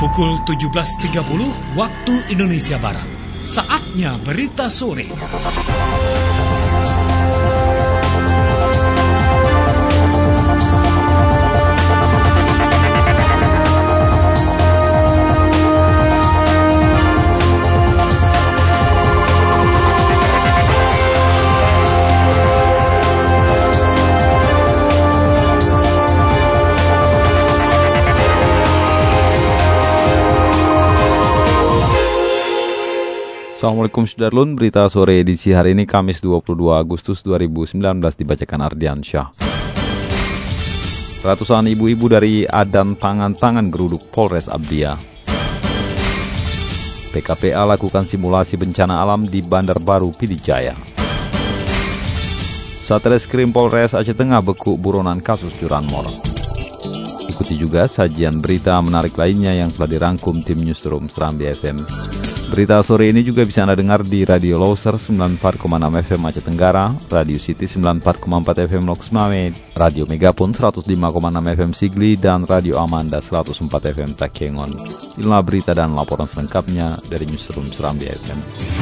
Pukul 17.30 waktu Indonesia Barat. Saatnya berita sore. Assalamualaikum Sudarlun, berita sore edisi hari ini Kamis 22 Agustus 2019 dibacakan Ardian Syah. Ratusan ibu-ibu dari Adan tangan-tangan geruduk Polres Abdia. PKPA lakukan simulasi bencana alam di Bandar Baru Pidijaya. Satreskrim Polres Aceh Tengah beku buronan kasus curanmor. Ikuti juga sajian berita menarik lainnya yang telah dirangkum tim Newsroom Serambi FM. Berita sore ini juga bisa Anda dengar di Radio Loser 94,6 FM Aceh Tenggara, Radio City 94,4 FM Loks Mame, Radio Megapun 105,6 FM Sigli, dan Radio Amanda 104 FM Takengon. Inilah berita dan laporan selengkapnya dari Newsroom Serambi FM.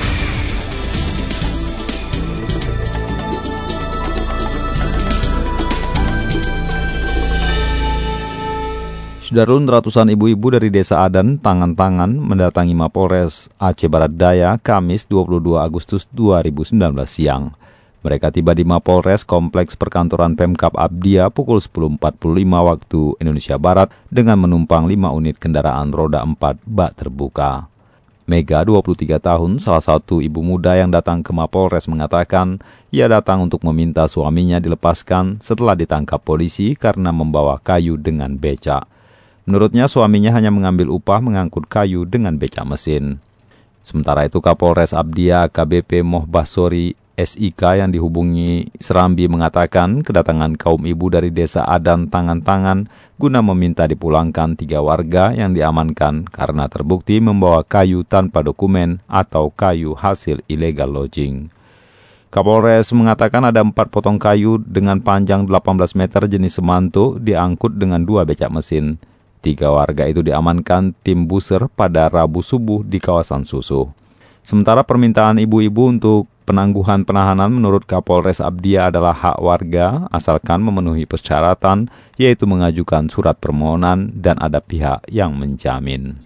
Sudarlun, ratusan ibu-ibu dari Desa Adan tangan-tangan mendatangi Mapolres Aceh Barat Daya Kamis 22 Agustus 2019 siang. Mereka tiba di Mapolres Kompleks Perkantoran Pemkap Abdia pukul 10.45 waktu Indonesia Barat dengan menumpang 5 unit kendaraan roda 4 bak terbuka. Mega, 23 tahun, salah satu ibu muda yang datang ke Mapolres mengatakan ia datang untuk meminta suaminya dilepaskan setelah ditangkap polisi karena membawa kayu dengan becak. Menurutnya suaminya hanya mengambil upah mengangkut kayu dengan becak mesin. Sementara itu Kapolres Abdia AKBP Mohbasori SIK yang dihubungi Serambi mengatakan kedatangan kaum ibu dari Desa Adan tangan-tangan guna meminta dipulangkan 3 warga yang diamankan karena terbukti membawa kayu tanpa dokumen atau kayu hasil illegal logging. Kapolres mengatakan ada 4 potong kayu dengan panjang 18 meter jenis semanto diangkut dengan 2 becak mesin. 3 warga itu diamankan tim buser pada Rabu subuh di kawasan Susuh. Sementara permintaan ibu-ibu untuk penangguhan penahanan menurut Kapolres Abdia adalah hak warga asalkan memenuhi persyaratan, yaitu mengajukan surat permohonan dan ada pihak yang menjamin.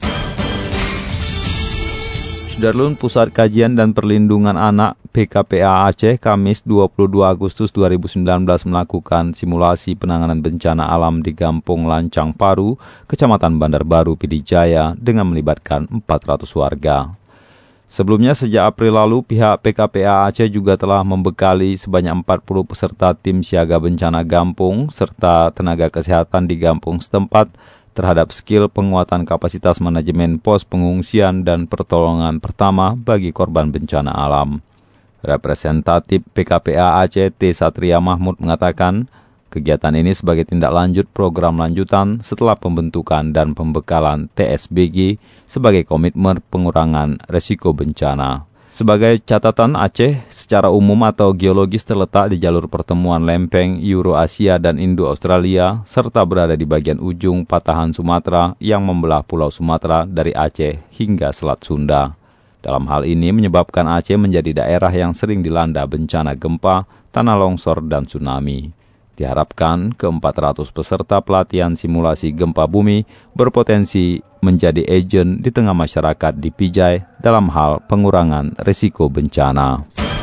Sudarlun, Pusat Kajian dan Perlindungan Anak PKPA Aceh Kamis 22 Agustus 2019 melakukan simulasi penanganan bencana alam di Kampung Lancang Paru, Kecamatan Bandar Baru Pidijaya dengan melibatkan 400 warga. Sebelumnya sejak April lalu pihak PKPA Aceh juga telah membekali sebanyak 40 peserta tim siaga bencana Gampung serta tenaga kesehatan di Gampung setempat terhadap skill penguatan kapasitas manajemen pos pengungsian dan pertolongan pertama bagi korban bencana alam. Representatif PKPA Aceh T. Satria Mahmud mengatakan, kegiatan ini sebagai tindak lanjut program lanjutan setelah pembentukan dan pembekalan TSBG sebagai komitmen pengurangan resiko bencana. Sebagai catatan, Aceh secara umum atau geologis terletak di jalur pertemuan lempeng Eurasia dan Indo-Australia, serta berada di bagian ujung patahan Sumatera yang membelah Pulau Sumatera dari Aceh hingga Selat Sunda. Dalam hal ini menyebabkan Aceh menjadi daerah yang sering dilanda bencana gempa, tanah longsor, dan tsunami. Diharapkan ke-400 peserta pelatihan simulasi gempa bumi berpotensi menjadi agen di tengah masyarakat di Pijai dalam hal pengurangan risiko bencana.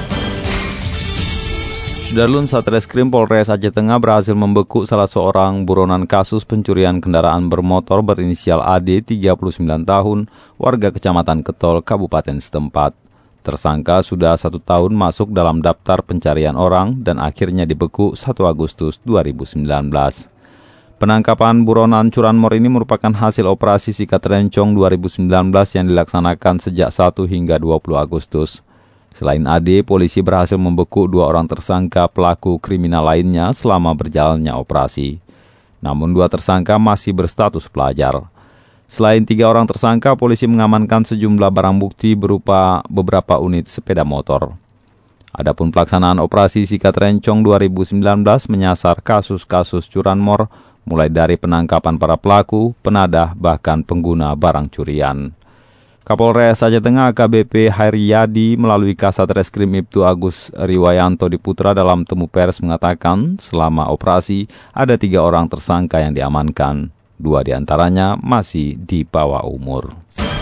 Sudarlun, Satreskrim Polres Aceh Tengah berhasil membekuk salah seorang buronan kasus pencurian kendaraan bermotor berinisial AD 39 tahun, warga Kecamatan Ketol, Kabupaten setempat. Tersangka sudah 1 tahun masuk dalam daftar pencarian orang dan akhirnya dibekuk 1 Agustus 2019. Penangkapan buronan curanmor ini merupakan hasil operasi Sikat Rencong 2019 yang dilaksanakan sejak 1 hingga 20 Agustus. Selain AD, polisi berhasil membekuk 2 orang tersangka pelaku kriminal lainnya selama berjalannya operasi. Namun 2 tersangka masih berstatus pelajar. Selain 3 orang tersangka, polisi mengamankan sejumlah barang bukti berupa beberapa unit sepeda motor. Adapun pelaksanaan operasi Sikat Rencong 2019 menyasar kasus-kasus curanmor mulai dari penangkapan para pelaku, penadah, bahkan pengguna barang curian. Kapolres Aceh Tengah AKBP Hairiyadi melalui Kasat Reskrim Ibtu Agus Riwayanto Diputra dalam temu pers mengatakan selama operasi ada 3 orang tersangka yang diamankan. 2 diantaranya masih di bawah umur.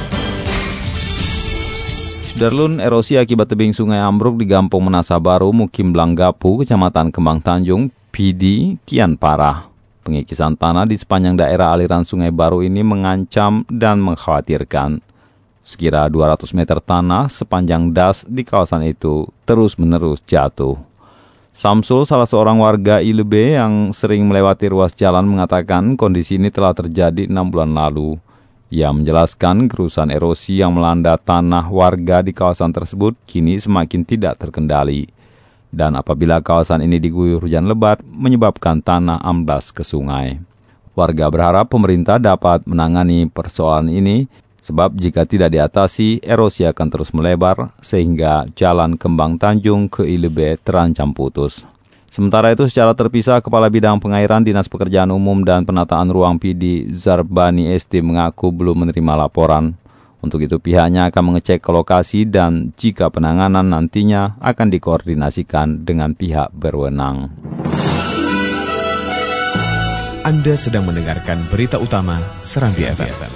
Sudarlun, erosi akibat tebing sungai ambruk di Gampong Menasa Baru, Mukim Blanggapu, Kecamatan Kembang Tanjung, PD, kian parah. Pengikisan tanah di sepanjang daerah aliran Sungai Baru ini mengancam dan mengkhawatirkan. Sekira 200 meter tanah sepanjang das di kawasan itu terus-menerus jatuh. Samsul, salah seorang warga Ilebe yang sering melewati ruas jalan, mengatakan kondisi ini telah terjadi 6 bulan lalu. Ia menjelaskan gerusan erosi yang melanda tanah warga di kawasan tersebut kini semakin tidak terkendali. Dan apabila kawasan ini diguyur hujan lebat, menyebabkan tanah amblas ke sungai. Warga berharap pemerintah dapat menangani persoalan ini, sebab jika tidak diatasi, erosi akan terus melebar sehingga jalan Kembang Tanjung ke Ilebe terancam putus. Sementara itu, secara terpisah, Kepala Bidang Pengairan Dinas Pekerjaan Umum dan Penataan Ruang PD Zarbani ST mengaku belum menerima laporan. Untuk itu, pihaknya akan mengecek ke lokasi dan jika penanganan nantinya akan dikoordinasikan dengan pihak berwenang. Anda sedang mendengarkan berita utama Serambi FM.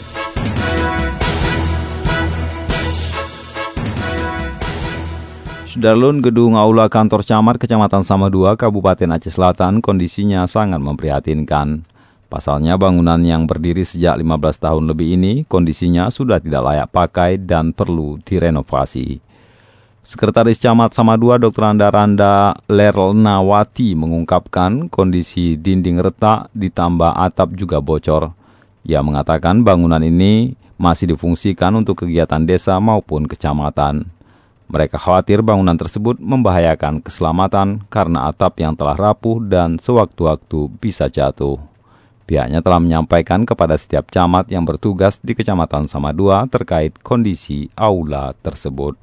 Sudarlun, gedung aula kantor camat Kecamatan Samadua, Kabupaten Aceh Selatan kondisinya sangat memprihatinkan. Pasalnya bangunan yang berdiri sejak 15 tahun lebih ini kondisinya sudah tidak layak pakai dan perlu direnovasi. Sekretaris Camat Samadua Dr. Randa Lerlnawati mengungkapkan kondisi dinding retak ditambah atap juga bocor. Ia mengatakan bangunan ini masih difungsikan untuk kegiatan desa maupun kecamatan. Mereka khawatir bangunan tersebut membahayakan keselamatan karena atap yang telah rapuh dan sewaktu-waktu bisa jatuh. Pihaknya telah menyampaikan kepada setiap camat yang bertugas di Kecamatan Samadua terkait kondisi aula tersebut.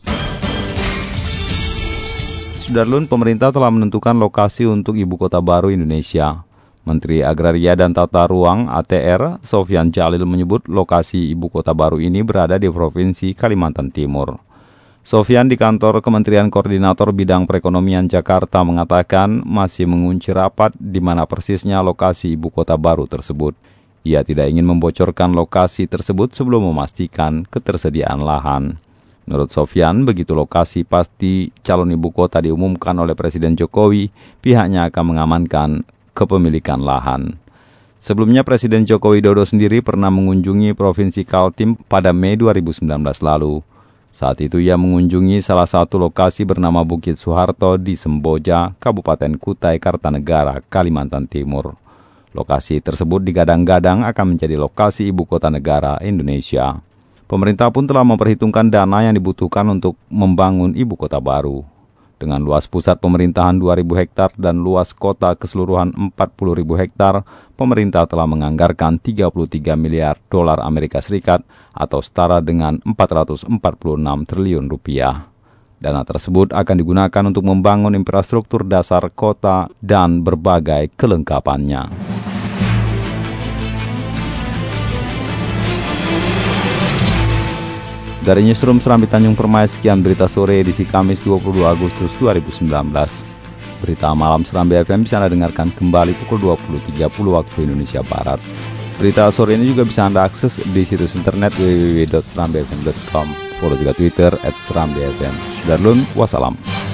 Sudarlun, pemerintah telah menentukan lokasi untuk Ibu Kota Baru Indonesia. Menteri Agraria dan Tata Ruang ATR, Sofyan Jalil menyebut lokasi Ibu Kota Baru ini berada di Provinsi Kalimantan Timur. Sofyan di kantor Kementerian Koordinator Bidang Perekonomian Jakarta mengatakan masih mengunci rapat di mana persisnya lokasi Ibu Kota Baru tersebut. Ia tidak ingin membocorkan lokasi tersebut sebelum memastikan ketersediaan lahan. Menurut Sofyan, begitu lokasi pasti calon ibu kota diumumkan oleh Presiden Jokowi, pihaknya akan mengamankan kepemilikan lahan. Sebelumnya Presiden Joko Widodo sendiri pernah mengunjungi Provinsi Kaltim pada Mei 2019 lalu. Saat itu ia mengunjungi salah satu lokasi bernama Bukit Soeharto di Semboja, Kabupaten Kutai Kartanegara, Kalimantan Timur. Lokasi tersebut digadang-gadang akan menjadi lokasi ibu kota negara Indonesia. Pemerintah pun telah memperhitungkan dana yang dibutuhkan untuk membangun ibu kota baru. Dengan luas pusat pemerintahan 2.000 hektar dan luas kota keseluruhan 40.000 hektar, pemerintah telah menganggarkan 33 miliar dolar Amerika Serikat atau setara dengan 446 triliun rupiah. Dana tersebut akan digunakan untuk membangun infrastruktur dasar kota dan berbagai kelengkapannya. Dari Newsroom Serambi Tanjung Permai, sekian berita sore edisi Kamis 22 Agustus 2019. Berita malam Serambi FM bisa Anda dengarkan kembali pukul 20.30 waktu Indonesia Barat. Berita sore ini juga bisa Anda akses di situs internet www.serambifm.com. Follow juga Twitter @serambifm. Sudarlun, wassalam.